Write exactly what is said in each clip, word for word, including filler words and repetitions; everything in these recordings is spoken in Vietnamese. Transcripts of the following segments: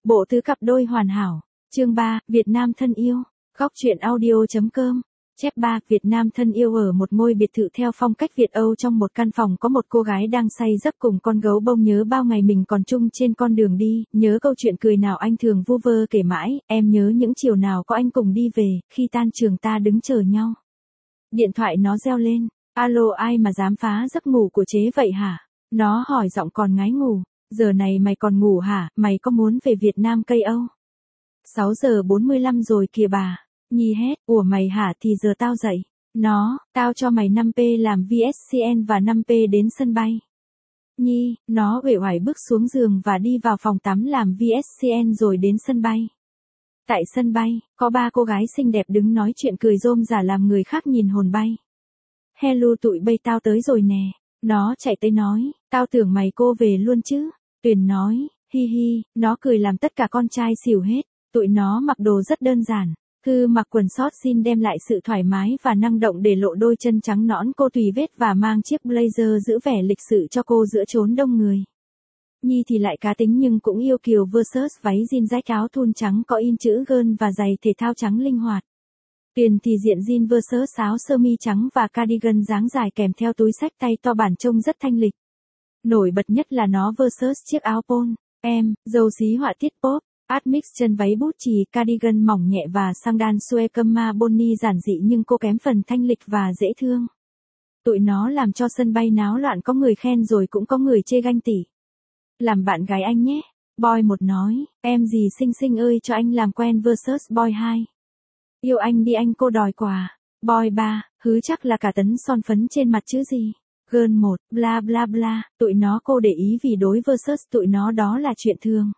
Bộ tứ cặp đôi hoàn hảo. Chương ba, Việt Nam thân yêu. Góc truyện audio.com. Chép ba, Việt Nam thân yêu. Ở một ngôi biệt thự theo phong cách Việt Âu, trong một căn phòng có một cô gái đang say giấc cùng con gấu bông. Nhớ bao ngày mình còn chung trên con đường đi, nhớ câu chuyện cười nào anh thường vu vơ kể mãi, em nhớ những chiều nào có anh cùng đi về, khi tan trường ta đứng chờ nhau. Điện thoại nó reo lên. Alo, ai mà dám phá giấc ngủ của chế vậy hả? Nó hỏi giọng còn ngái ngủ. Giờ này mày còn ngủ hả? Mày có muốn về Việt Nam cây Âu? sáu giờ bốn mươi lăm rồi kìa bà. Nhi hét, ủa mày hả, thì giờ tao dậy. Nó, tao cho mày năm p làm vê ét xê en và năm p đến sân bay. Nhi, nó uể oải bước xuống giường và đi vào phòng tắm làm vê ét xê en rồi đến sân bay. Tại sân bay, có ba cô gái xinh đẹp đứng nói chuyện cười rôm rả làm người khác nhìn hồn bay. Hello tụi bay, tao tới rồi nè. Nó chạy tới nói, tao tưởng mày cô về luôn chứ. Tuyền nói, hi hi, nó cười làm tất cả con trai xỉu hết. Tụi nó mặc đồ rất đơn giản. Thư mặc quần short jean đem lại sự thoải mái và năng động để lộ đôi chân trắng nõn cô tùy vết và mang chiếc blazer giữ vẻ lịch sự cho cô giữa chốn đông người. Nhi thì lại cá tính nhưng cũng yêu kiều versus váy jean rách áo thun trắng có in chữ girl và giày thể thao trắng linh hoạt. Tuyền thì diện jean versus áo sơ mi trắng và cardigan dáng dài kèm theo túi xách tay to bản trông rất thanh lịch. Nổi bật nhất là nó versus chiếc áo polo, em, dầu xí họa tiết pop. Admix chân váy bút chì, cardigan mỏng nhẹ và sandal suede cama boni giản dị nhưng cô kém phần thanh lịch và dễ thương. Tụi nó làm cho sân bay náo loạn, có người khen rồi cũng có người chê ganh tị. Làm bạn gái anh nhé. Boy một nói, em gì xinh xinh ơi cho anh làm quen versus Boy hai. Yêu anh đi anh, cô đòi quà. Boy ba, hứ chắc là cả tấn son phấn trên mặt chứ gì. Girl một, bla bla bla, tụi nó cô để ý vì đối versus tụi nó đó là chuyện thường.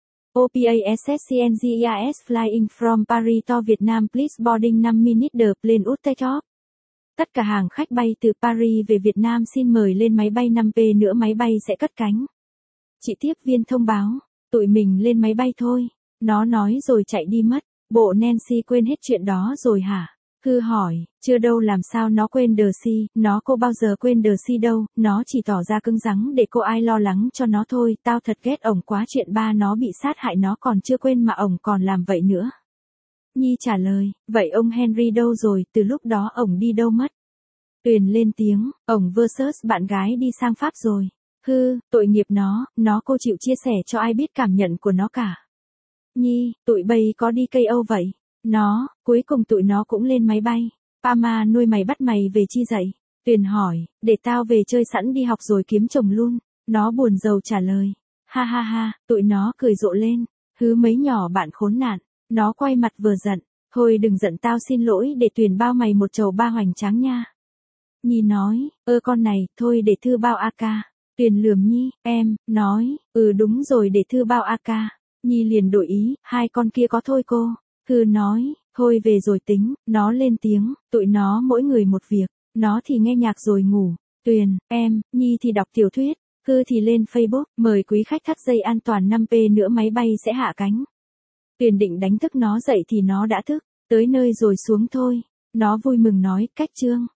o pê a ét ét xê en giê e is flying from Paris to Vietnam please boarding năm minutes the plane would take off. Tất cả hàng khách bay từ Paris về Việt Nam xin mời lên máy bay, năm p nữa máy bay sẽ cất cánh. Chị tiếp viên thông báo, tụi mình lên máy bay thôi. Nó nói rồi chạy đi mất. Bộ Nancy quên hết chuyện đó rồi hả? Hư hỏi, chưa đâu, làm sao nó quên đờ si, nó cô bao giờ quên đờ si đâu, nó chỉ tỏ ra cứng rắn để cô ai lo lắng cho nó thôi. Tao thật ghét ổng quá, chuyện ba nó bị sát hại nó còn chưa quên mà ổng còn làm vậy nữa. Nhi trả lời, vậy ông Henry đâu rồi, từ lúc đó ổng đi đâu mất? Tuyền lên tiếng, ổng versus bạn gái đi sang Pháp rồi. Hư, tội nghiệp nó, nó cô chịu chia sẻ cho ai biết cảm nhận của nó cả. Nhi, tụi bay có đi cây Âu vậy? Nó, cuối cùng tụi nó cũng lên máy bay. Pama nuôi mày bắt mày về chi dậy? Tuyền hỏi, để tao về chơi sẵn đi học rồi kiếm chồng luôn. Nó buồn rầu trả lời. Ha ha ha, tụi nó cười rộ lên. Hứ mấy nhỏ bạn khốn nạn. Nó quay mặt vừa giận. Thôi đừng giận tao, xin lỗi, để Tuyền bao mày một chầu ba hoành tráng nha. Nhi nói, ơ con này, thôi để Thư bao a ca. Tuyền lườm Nhi, em, nói, ừ đúng rồi, để Thư bao a ca. Nhi liền đổi ý, hai con kia có thôi cô. Thư nói, thôi về rồi tính. Nó lên tiếng, tụi nó mỗi người một việc. Nó thì nghe nhạc rồi ngủ. Tuyền, em, Nhi thì đọc tiểu thuyết. Thư thì lên Facebook, mời quý khách thắt dây an toàn, năm p nữa máy bay sẽ hạ cánh. Tuyền định đánh thức nó dậy thì nó đã thức. Tới nơi rồi xuống thôi. Nó vui mừng nói, cách chương.